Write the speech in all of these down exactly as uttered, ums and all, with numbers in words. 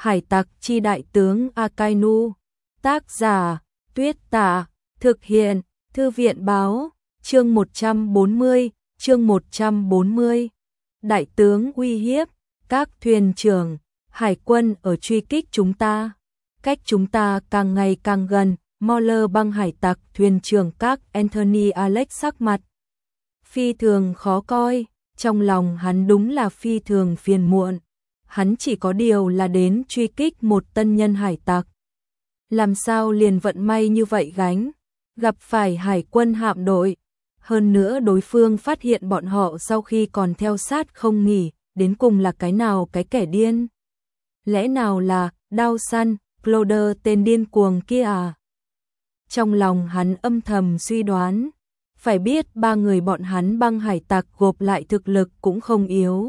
Hải tặc chi đại tướng Akainu. Tác giả Tuyết Tả. Thực hiện Thư viện báo. Chương một trăm bốn mươi. Chương một trăm bốn mươi. Đại tướng uy hiếp. Các thuyền trưởng hải quân ở truy kích chúng ta. Cách chúng ta càng ngày càng gần. Mauler băng hải tặc thuyền trưởng các Anthony Alex sắc mặt phi thường khó coi. Trong lòng hắn đúng là phi thường phiền muộn. Hắn chỉ có điều là đến truy kích một tân nhân hải tặc. Làm sao liền vận may như vậy gánh, gặp phải hải quân hạm đội. Hơn nữa đối phương phát hiện bọn họ sau khi còn theo sát không nghỉ, đến cùng là cái nào cái kẻ điên. Lẽ nào là đao săn, Cloder tên điên cuồng kia à? Trong lòng hắn âm thầm suy đoán, phải biết ba người bọn hắn băng hải tặc gộp lại thực lực cũng không yếu.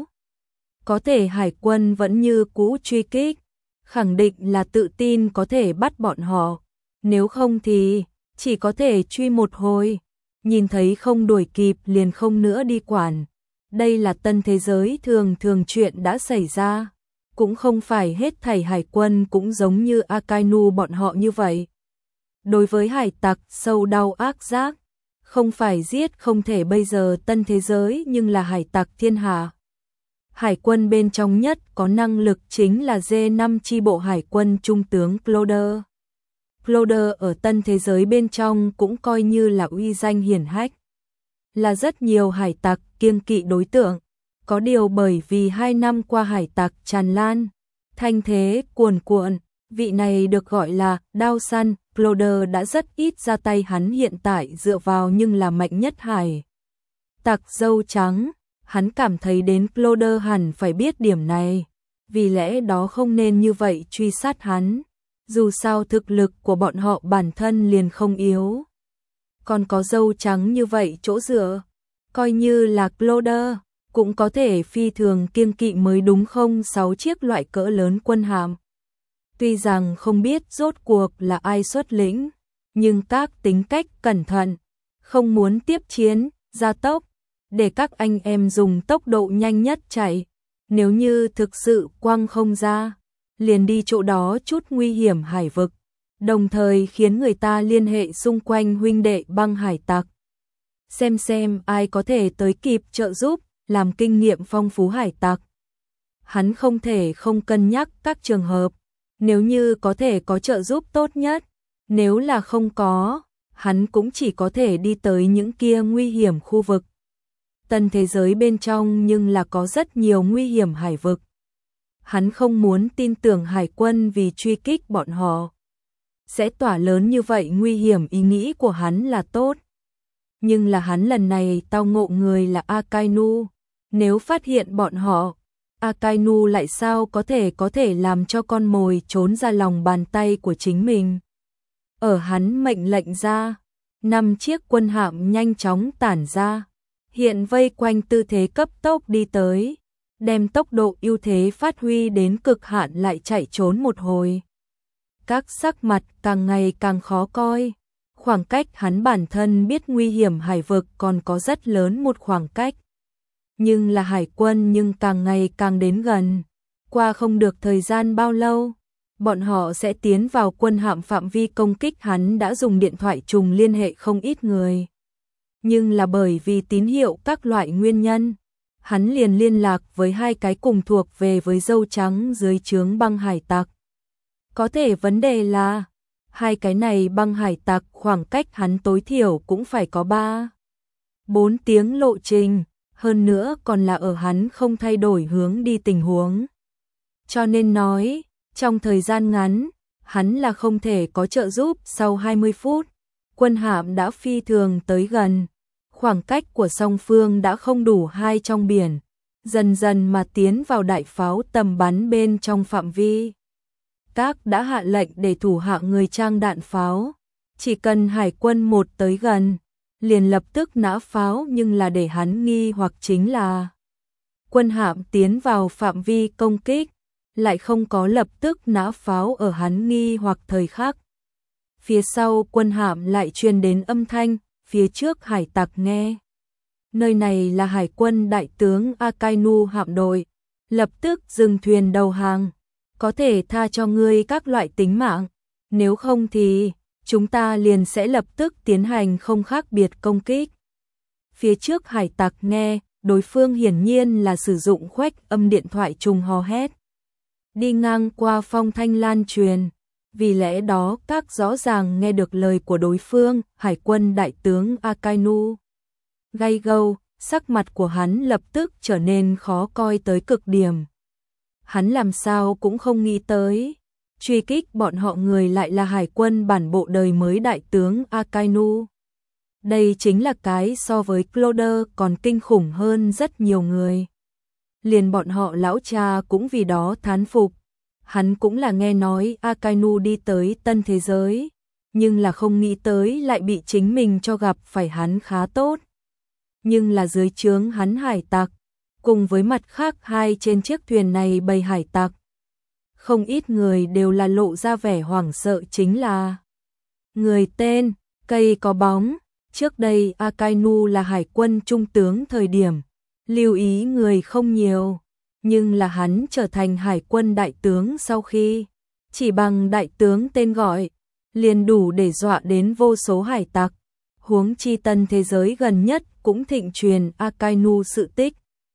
Có thể hải quân vẫn như cũ truy kích, khẳng định là tự tin có thể bắt bọn họ, nếu không thì chỉ có thể truy một hồi, nhìn thấy không đuổi kịp liền không nữa đi quản. Đây là tân thế giới thường thường chuyện đã xảy ra, cũng không phải hết thảy hải quân cũng giống như Akainu bọn họ như vậy. Đối với hải tặc sâu đau ác giác, không phải giết không thể bây giờ tân thế giới nhưng là hải tặc thiên hạ. Hải quân bên trong nhất có năng lực chính là D năm chi bộ hải quân trung tướng Cloder. Cloder ở tân thế giới bên trong cũng coi như là uy danh hiển hách. Là rất nhiều hải tặc kiêng kỵ đối tượng. Có điều bởi vì hai năm qua hải tặc tràn lan, thanh thế cuồn cuộn, vị này được gọi là đao săn, Cloder đã rất ít ra tay. Hắn hiện tại dựa vào nhưng là mạnh nhất hải tặc dâu trắng. Hắn cảm thấy đến Cloder hẳn phải biết điểm này, vì lẽ đó không nên như vậy truy sát hắn. Dù sao thực lực của bọn họ bản thân liền không yếu, còn có dâu trắng như vậy chỗ dựa, coi như là Cloder cũng có thể phi thường kiêng kỵ mới đúng không. Sáu chiếc loại cỡ lớn quân hạm, tuy rằng không biết rốt cuộc là ai xuất lĩnh, nhưng các tính cách cẩn thận, không muốn tiếp chiến, gia tốc, để các anh em dùng tốc độ nhanh nhất chạy. Nếu như thực sự quăng không ra, liền đi chỗ đó chút nguy hiểm hải vực, đồng thời khiến người ta liên hệ xung quanh huynh đệ băng hải tặc. Xem xem ai có thể tới kịp trợ giúp, làm kinh nghiệm phong phú hải tặc. Hắn không thể không cân nhắc các trường hợp, nếu như có thể có trợ giúp tốt nhất, nếu là không có, hắn cũng chỉ có thể đi tới những kia nguy hiểm khu vực. Tân thế giới bên trong nhưng là có rất nhiều nguy hiểm hải vực. Hắn không muốn tin tưởng hải quân vì truy kích bọn họ sẽ tỏa lớn như vậy nguy hiểm. Ý nghĩ của hắn là tốt, nhưng là hắn lần này tao ngộ người là Akainu. Nếu phát hiện bọn họ, Akainu lại sao có thể có thể làm cho con mồi trốn ra lòng bàn tay của chính mình. Ở hắn mệnh lệnh ra, năm chiếc quân hạm nhanh chóng tản ra, hiện vây quanh tư thế cấp tốc đi tới, đem tốc độ ưu thế phát huy đến cực hạn lại chạy trốn một hồi. Các sắc mặt càng ngày càng khó coi, khoảng cách hắn bản thân biết nguy hiểm hải vực còn có rất lớn một khoảng cách. Nhưng là hải quân nhưng càng ngày càng đến gần, qua không được thời gian bao lâu, bọn họ sẽ tiến vào quân hạm phạm vi công kích. Hắn đã dùng điện thoại trùng liên hệ không ít người, nhưng là bởi vì tín hiệu các loại nguyên nhân, hắn liền liên lạc với hai cái cùng thuộc về với dâu trắng dưới trướng băng hải tặc. Có thể vấn đề là, hai cái này băng hải tặc khoảng cách hắn tối thiểu cũng phải có ba bốn tiếng lộ trình, hơn nữa còn là ở hắn không thay đổi hướng đi tình huống. Cho nên nói, trong thời gian ngắn, hắn là không thể có trợ giúp. Sau hai mươi phút, quân hạm đã phi thường tới gần, khoảng cách của song phương đã không đủ hai trong biển, dần dần mà tiến vào đại pháo tầm bắn bên trong phạm vi. Các đã hạ lệnh để thủ hạ người trang đạn pháo, chỉ cần hải quân một tới gần, liền lập tức nã pháo. Nhưng là để hắn nghi hoặc chính là, quân hạm tiến vào phạm vi công kích, lại không có lập tức nã pháo. Ở hắn nghi hoặc thời khắc, phía sau quân hạm lại truyền đến âm thanh, phía trước hải tặc nghe. Nơi này là hải quân đại tướng Akainu hạm đội, lập tức dừng thuyền đầu hàng. có thể tha cho ngươi các loại tính mạng, nếu không thì chúng ta liền sẽ lập tức tiến hành không khác biệt công kích. Phía trước hải tặc nghe, đối phương hiển nhiên là sử dụng khuếch âm điện thoại trùng hò hét. Đi ngang qua phong thanh lan truyền, vì lẽ đó các rõ ràng nghe được lời của đối phương, hải quân đại tướng Akainu. Gay gâu, sắc mặt của hắn lập tức trở nên khó coi tới cực điểm. Hắn làm sao cũng không nghĩ tới, truy kích bọn họ người lại là hải quân bản bộ đời mới đại tướng Akainu. Đây chính là cái so với Cloder còn kinh khủng hơn rất nhiều người. Liền bọn họ lão cha cũng vì đó thán phục. Hắn cũng là nghe nói Akainu đi tới tân thế giới, nhưng là không nghĩ tới lại bị chính mình cho gặp phải hắn khá tốt. Nhưng là dưới trướng hắn hải tặc, cùng với mặt khác hai trên chiếc thuyền này bầy hải tặc. Không ít người đều là lộ ra vẻ hoảng sợ, chính là người tên cây có bóng. Trước đây Akainu là hải quân trung tướng thời điểm, lưu ý người không nhiều, nhưng là hắn trở thành hải quân đại tướng sau khi, chỉ bằng đại tướng tên gọi, liền đủ để dọa đến vô số hải tặc. Huống chi tân thế giới gần nhất cũng thịnh truyền Akainu sự tích,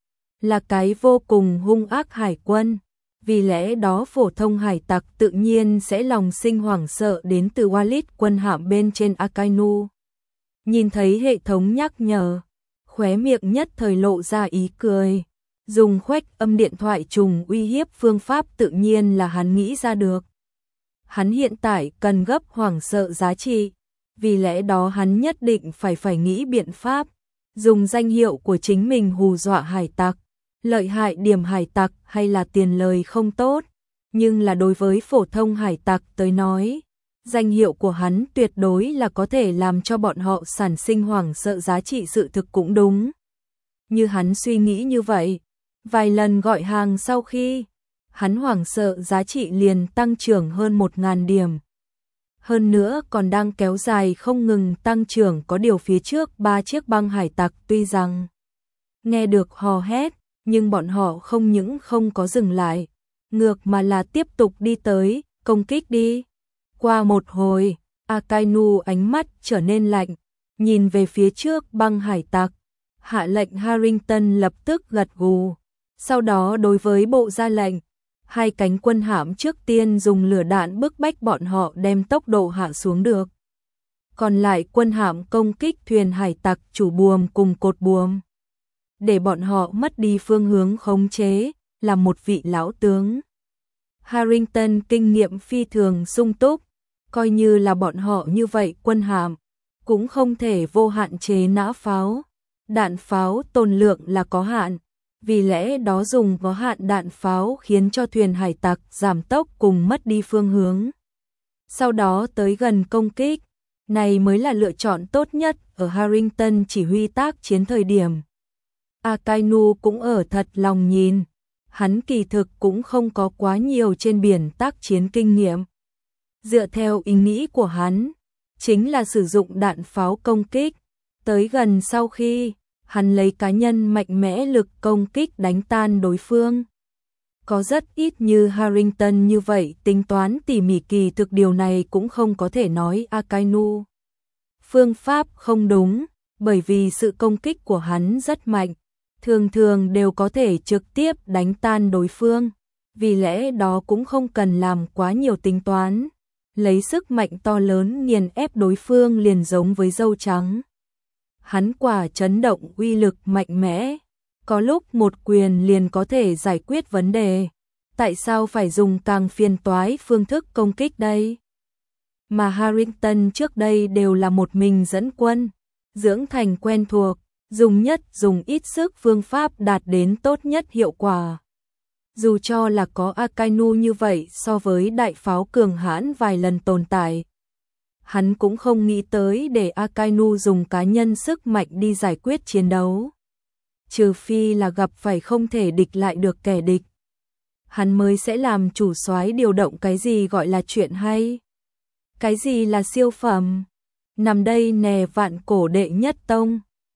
là cái vô cùng hung ác hải quân, vì lẽ đó phổ thông hải tặc tự nhiên sẽ lòng sinh hoảng sợ đến từ Walid quân hạm bên trên Akainu. Nhìn thấy hệ thống nhắc nhở, khóe miệng nhất thời lộ ra ý cười. Dùng khuếch âm điện thoại trùng uy hiếp phương pháp tự nhiên là hắn nghĩ ra được. Hắn hiện tại cần gấp hoảng sợ giá trị, vì lẽ đó hắn nhất định phải phải nghĩ biện pháp, dùng danh hiệu của chính mình hù dọa hải tặc. Lợi hại điểm hải tặc hay là tiền lời không tốt, nhưng là đối với phổ thông hải tặc tới nói, danh hiệu của hắn tuyệt đối là có thể làm cho bọn họ sản sinh hoảng sợ giá trị. Sự thực cũng đúng như hắn suy nghĩ như vậy, vài lần gọi hàng sau khi, hắn hoảng sợ giá trị liền tăng trưởng hơn một nghìn điểm. Hơn nữa còn đang kéo dài không ngừng tăng trưởng, có điều phía trước ba chiếc băng hải tặc tuy rằng nghe được hò hét, nhưng bọn họ không những không có dừng lại, ngược mà là tiếp tục đi tới, công kích đi. Qua một hồi, Akainu ánh mắt trở nên lạnh, nhìn về phía trước băng hải tặc, hạ lệnh Harrington lập tức gật gù. Sau đó đối với bộ ra lệnh, hai cánh quân hạm trước tiên dùng lửa đạn bức bách bọn họ đem tốc độ hạ xuống được. Còn lại quân hạm công kích thuyền hải tặc chủ buồm cùng cột buồm, để bọn họ mất đi phương hướng khống chế, là một vị lão tướng. Harrington kinh nghiệm phi thường sung túc, coi như là bọn họ như vậy quân hạm, cũng không thể vô hạn chế nã pháo. Đạn pháo tồn lượng là có hạn, vì lẽ đó dùng có hạn đạn pháo khiến cho thuyền hải tặc giảm tốc cùng mất đi phương hướng. Sau đó tới gần công kích, này mới là lựa chọn tốt nhất ở Harrington chỉ huy tác chiến thời điểm. Akainu cũng ở thật lòng nhìn, hắn kỳ thực cũng không có quá nhiều trên biển tác chiến kinh nghiệm. Dựa theo ý nghĩ của hắn, chính là sử dụng đạn pháo công kích, tới gần sau khi, hắn lấy cá nhân mạnh mẽ lực công kích đánh tan đối phương. Có rất ít như Harrington như vậy tính toán tỉ mỉ, kỳ thực điều này cũng không có thể nói Akainu phương pháp không đúng, bởi vì sự công kích của hắn rất mạnh, thường thường đều có thể trực tiếp đánh tan đối phương, vì lẽ đó cũng không cần làm quá nhiều tính toán, lấy sức mạnh to lớn nghiền ép đối phương liền giống với dâu trắng. Hắn quả chấn động uy lực mạnh mẽ, có lúc một quyền liền có thể giải quyết vấn đề, tại sao phải dùng càng phiền toái phương thức công kích đây? Mà Harrington trước đây đều là một mình dẫn quân, dưỡng thành quen thuộc, dùng nhất dùng ít sức phương pháp đạt đến tốt nhất hiệu quả. Dù cho là có Akainu như vậy so với đại pháo cường hãn vài lần tồn tại, hắn cũng không nghĩ tới để Akainu dùng cá nhân sức mạnh đi giải quyết chiến đấu. Trừ phi là gặp phải không thể địch lại được kẻ địch, hắn mới sẽ làm chủ soái điều động cái gì gọi là chuyện hay. Cái gì là siêu phẩm? Nằm đây nè vạn cổ đệ nhất tông.